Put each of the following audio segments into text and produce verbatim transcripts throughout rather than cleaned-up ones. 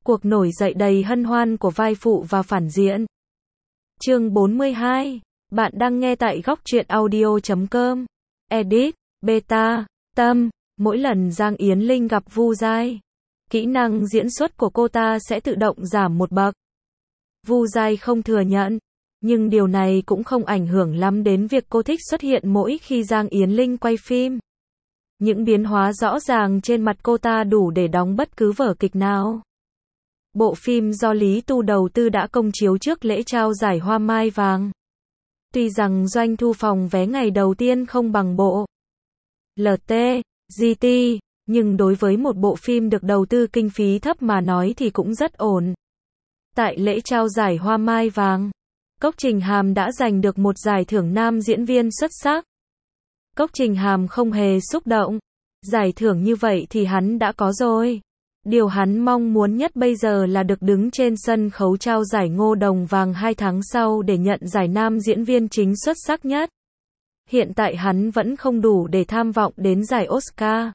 Cuộc nổi dậy đầy hân hoan của vai phụ và phản diện. Chương bốn mươi hai. Bạn đang nghe tại góc truyện audio chấm com. Edit, Beta, Tâm. Mỗi lần Giang Yến Linh gặp Vu Giai, kỹ năng diễn xuất của cô ta sẽ tự động giảm một bậc. Vu Giai không thừa nhận, nhưng điều này cũng không ảnh hưởng lắm đến việc cô thích xuất hiện mỗi khi Giang Yến Linh quay phim. Những biến hóa rõ ràng trên mặt cô ta đủ để đóng bất cứ vở kịch nào. Bộ phim do Lý Tu đầu tư đã công chiếu trước lễ trao giải Hoa Mai Vàng. Tuy rằng doanh thu phòng vé ngày đầu tiên không bằng bộ lờ tê, giê tê, nhưng đối với một bộ phim được đầu tư kinh phí thấp mà nói thì cũng rất ổn. Tại lễ trao giải Hoa Mai Vàng, Cốc Trình Hàm đã giành được một giải thưởng nam diễn viên xuất sắc. Cốc Trình Hàm không hề xúc động. Giải thưởng như vậy thì hắn đã có rồi. Điều hắn mong muốn nhất bây giờ là được đứng trên sân khấu trao giải Ngô Đồng Vàng hai tháng sau để nhận giải nam diễn viên chính xuất sắc nhất. Hiện tại hắn vẫn không đủ để tham vọng đến giải Oscar.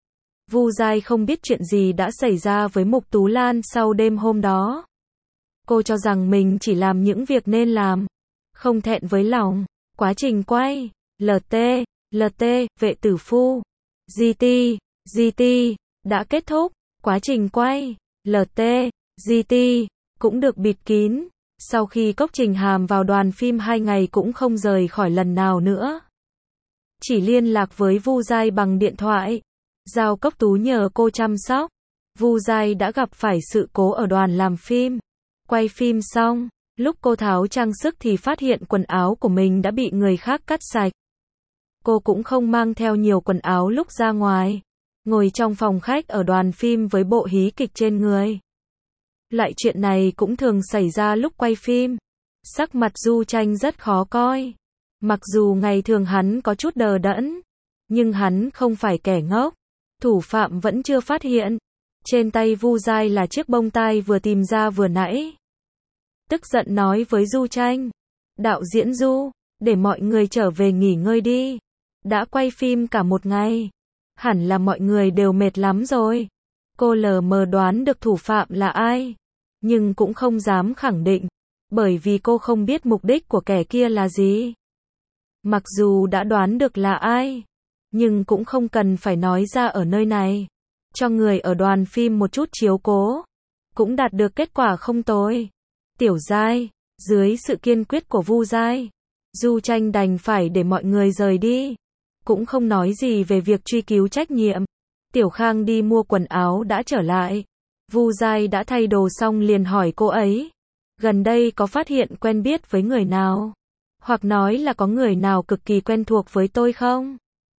Vu Giai không biết chuyện gì đã xảy ra với Mục Tú Lan sau đêm hôm đó. Cô cho rằng mình chỉ làm những việc nên làm, không thẹn với lòng. Quá trình quay, lờ tê, lờ tê, Vệ Tử Phu, giê tê, giê tê, đã kết thúc. Quá trình quay, lờ tê, giê tê, cũng được bịt kín. Sau khi Cốc Trình Hàm vào đoàn phim hai ngày cũng không rời khỏi lần nào nữa. Chỉ liên lạc với Vu Giai bằng điện thoại. Giao Cốc Tú nhờ cô chăm sóc. Vu Giai đã gặp phải sự cố ở đoàn làm phim. Quay phim xong, lúc cô tháo trang sức thì phát hiện quần áo của mình đã bị người khác cắt sạch. Cô cũng không mang theo nhiều quần áo lúc ra ngoài. Ngồi trong phòng khách ở đoàn phim với bộ hí kịch trên người. Loại chuyện này cũng thường xảy ra lúc quay phim. Sắc mặt Du Tranh rất khó coi. Mặc dù ngày thường hắn có chút đờ đẫn, nhưng hắn không phải kẻ ngốc. Thủ phạm vẫn chưa phát hiện. Trên tay Vu Giai là chiếc bông tai vừa tìm ra vừa nãy. Tức giận nói với Du Tranh. Đạo diễn Du, để mọi người trở về nghỉ ngơi đi. Đã quay phim cả một ngày. Hẳn là mọi người đều mệt lắm rồi. Cô lờ mờ đoán được thủ phạm là ai, nhưng cũng không dám khẳng định, bởi vì cô không biết mục đích của kẻ kia là gì. Mặc dù đã đoán được là ai, nhưng cũng không cần phải nói ra ở nơi này. Cho người ở đoàn phim một chút chiếu cố, cũng đạt được kết quả không tồi. Tiểu Giai, dưới sự kiên quyết của Vu Giai, Du Tranh đành phải để mọi người rời đi. Cũng không nói gì về việc truy cứu trách nhiệm. Tiểu Khang đi mua quần áo đã trở lại. Vu Giai đã thay đồ xong liền hỏi cô ấy. Gần đây có phát hiện quen biết với người nào? Hoặc nói là có người nào cực kỳ quen thuộc với tôi không?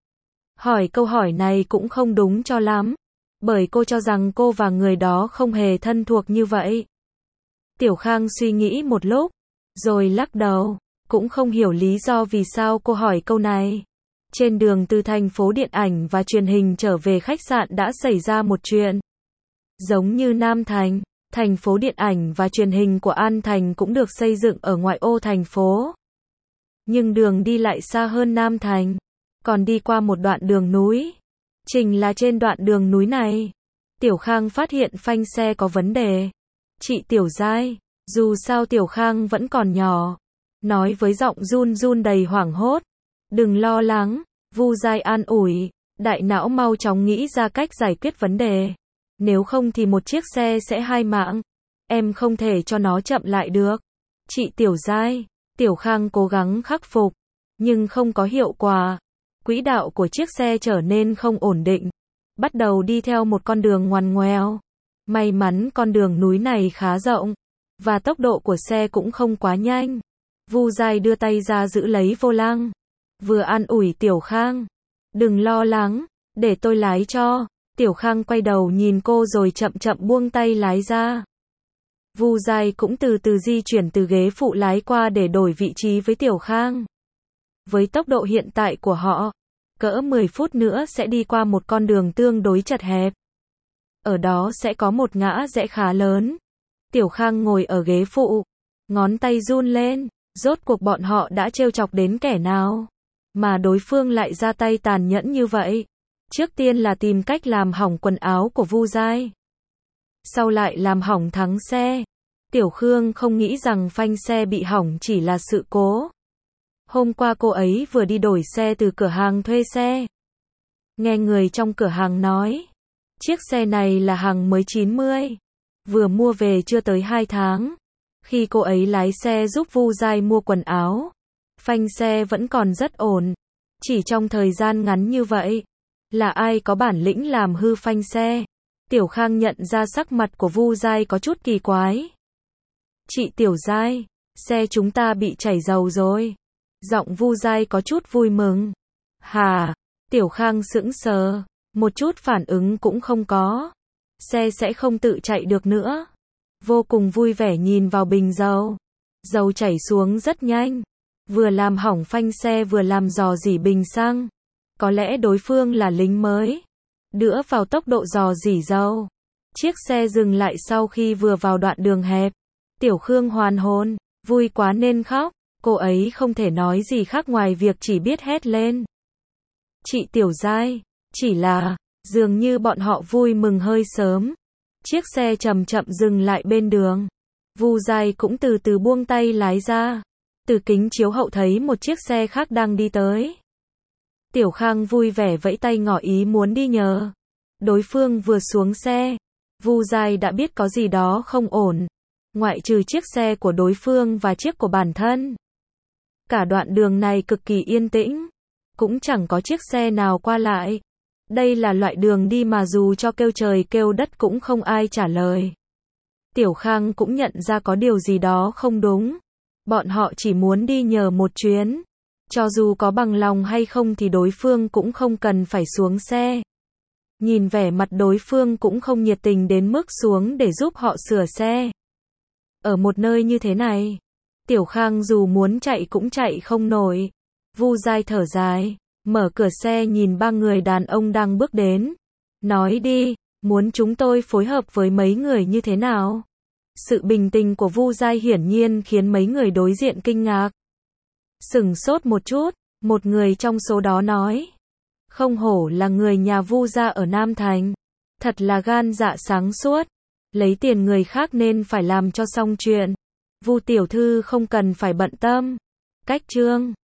Hỏi câu hỏi này cũng không đúng cho lắm. Bởi cô cho rằng cô và người đó không hề thân thuộc như vậy. Tiểu Khang suy nghĩ một lúc, rồi lắc đầu. Cũng không hiểu lý do vì sao cô hỏi câu này. Trên đường từ thành phố điện ảnh và truyền hình trở về khách sạn đã xảy ra một chuyện. Giống như Nam Thành, thành phố điện ảnh và truyền hình của An Thành cũng được xây dựng ở ngoại ô thành phố. Nhưng đường đi lại xa hơn Nam Thành, còn đi qua một đoạn đường núi. Trình là trên đoạn đường núi này. Tiểu Khang phát hiện phanh xe có vấn đề. Chị Tiểu Giai, dù sao Tiểu Khang vẫn còn nhỏ, nói với giọng run run đầy hoảng hốt. Đừng lo lắng, Vu Giai an ủi, đại não mau chóng nghĩ ra cách giải quyết vấn đề. Nếu không thì một chiếc xe sẽ hai mạng. Em không thể cho nó chậm lại được. Chị Tiểu Giai, Tiểu Khang cố gắng khắc phục, nhưng không có hiệu quả. Quỹ đạo của chiếc xe trở nên không ổn định. Bắt đầu đi theo một con đường ngoằn ngoèo. May mắn con đường núi này khá rộng, và tốc độ của xe cũng không quá nhanh. Vu Giai đưa tay ra giữ lấy vô lăng. Vừa an ủi Tiểu Khang. Đừng lo lắng, để tôi lái cho. Tiểu Khang quay đầu nhìn cô rồi chậm chậm buông tay lái ra. Vu Giai cũng từ từ di chuyển từ ghế phụ lái qua để đổi vị trí với Tiểu Khang. Với tốc độ hiện tại của họ, cỡ mười phút nữa sẽ đi qua một con đường tương đối chật hẹp. Ở đó sẽ có một ngã rẽ khá lớn. Tiểu Khang ngồi ở ghế phụ, ngón tay run lên. Rốt cuộc bọn họ đã trêu chọc đến kẻ nào mà đối phương lại ra tay tàn nhẫn như vậy. Trước tiên là tìm cách làm hỏng quần áo của Vu Giai. sau lại làm hỏng thắng xe. Tiểu Khương không nghĩ rằng phanh xe bị hỏng chỉ là sự cố. Hôm qua cô ấy vừa đi đổi xe từ cửa hàng thuê xe. Nghe người trong cửa hàng nói, chiếc xe này là hàng mới chín mươi, vừa mua về chưa tới hai tháng. Khi cô ấy lái xe giúp Vu Giai mua quần áo, phanh xe vẫn còn rất ổn. Chỉ trong thời gian ngắn như vậy, là ai có bản lĩnh làm hư phanh xe? Tiểu Khang nhận ra sắc mặt của Vu Giai có chút kỳ quái. Chị Tiểu Giai, xe chúng ta bị chảy dầu rồi. Giọng Vu Giai có chút vui mừng. Hả? Tiểu Khang sững sờ, một chút phản ứng cũng không có. Xe sẽ không tự chạy được nữa. Vô cùng vui vẻ nhìn vào bình dầu. Dầu chảy xuống rất nhanh. Vừa làm hỏng phanh xe vừa làm rò rỉ bình xăng. Có lẽ đối phương là lính mới. Đữa vào tốc độ rò rỉ dầu. Chiếc xe dừng lại sau khi vừa vào đoạn đường hẹp. Tiểu Khương hoàn hồn, vui quá nên khóc. Cô ấy không thể nói gì khác ngoài việc chỉ biết hét lên. Chị Tiểu Giai, chỉ là, dường như bọn họ vui mừng hơi sớm. Chiếc xe chậm chậm dừng lại bên đường. Vu Giai cũng từ từ buông tay lái ra. Từ kính chiếu hậu thấy một chiếc xe khác đang đi tới. Tiểu Khang vui vẻ vẫy tay ngỏ ý muốn đi nhờ. Đối phương vừa xuống xe, Vu Giai đã biết có gì đó không ổn. Ngoại trừ chiếc xe của đối phương và chiếc của bản thân. Cả đoạn đường này cực kỳ yên tĩnh. Cũng chẳng có chiếc xe nào qua lại. Đây là loại đường đi mà dù cho kêu trời kêu đất cũng không ai trả lời. Tiểu Khang cũng nhận ra có điều gì đó không đúng. Bọn họ chỉ muốn đi nhờ một chuyến. Cho dù có bằng lòng hay không thì đối phương cũng không cần phải xuống xe. Nhìn vẻ mặt đối phương cũng không nhiệt tình đến mức xuống để giúp họ sửa xe. Ở một nơi như thế này, Tiểu Khang dù muốn chạy cũng chạy không nổi. Vu Giai thở dài, mở cửa xe nhìn ba người đàn ông đang bước đến. Nói đi, muốn chúng tôi phối hợp với mấy người như thế nào? Sự bình tĩnh của Vu Giai hiển nhiên khiến mấy người đối diện kinh ngạc. Sửng sốt một chút, một người trong số đó nói. Không hổ là người nhà Vu gia ở Nam Thành. Thật là gan dạ sáng suốt. Lấy tiền người khác nên phải làm cho xong chuyện. Vu tiểu thư không cần phải bận tâm. Cách chương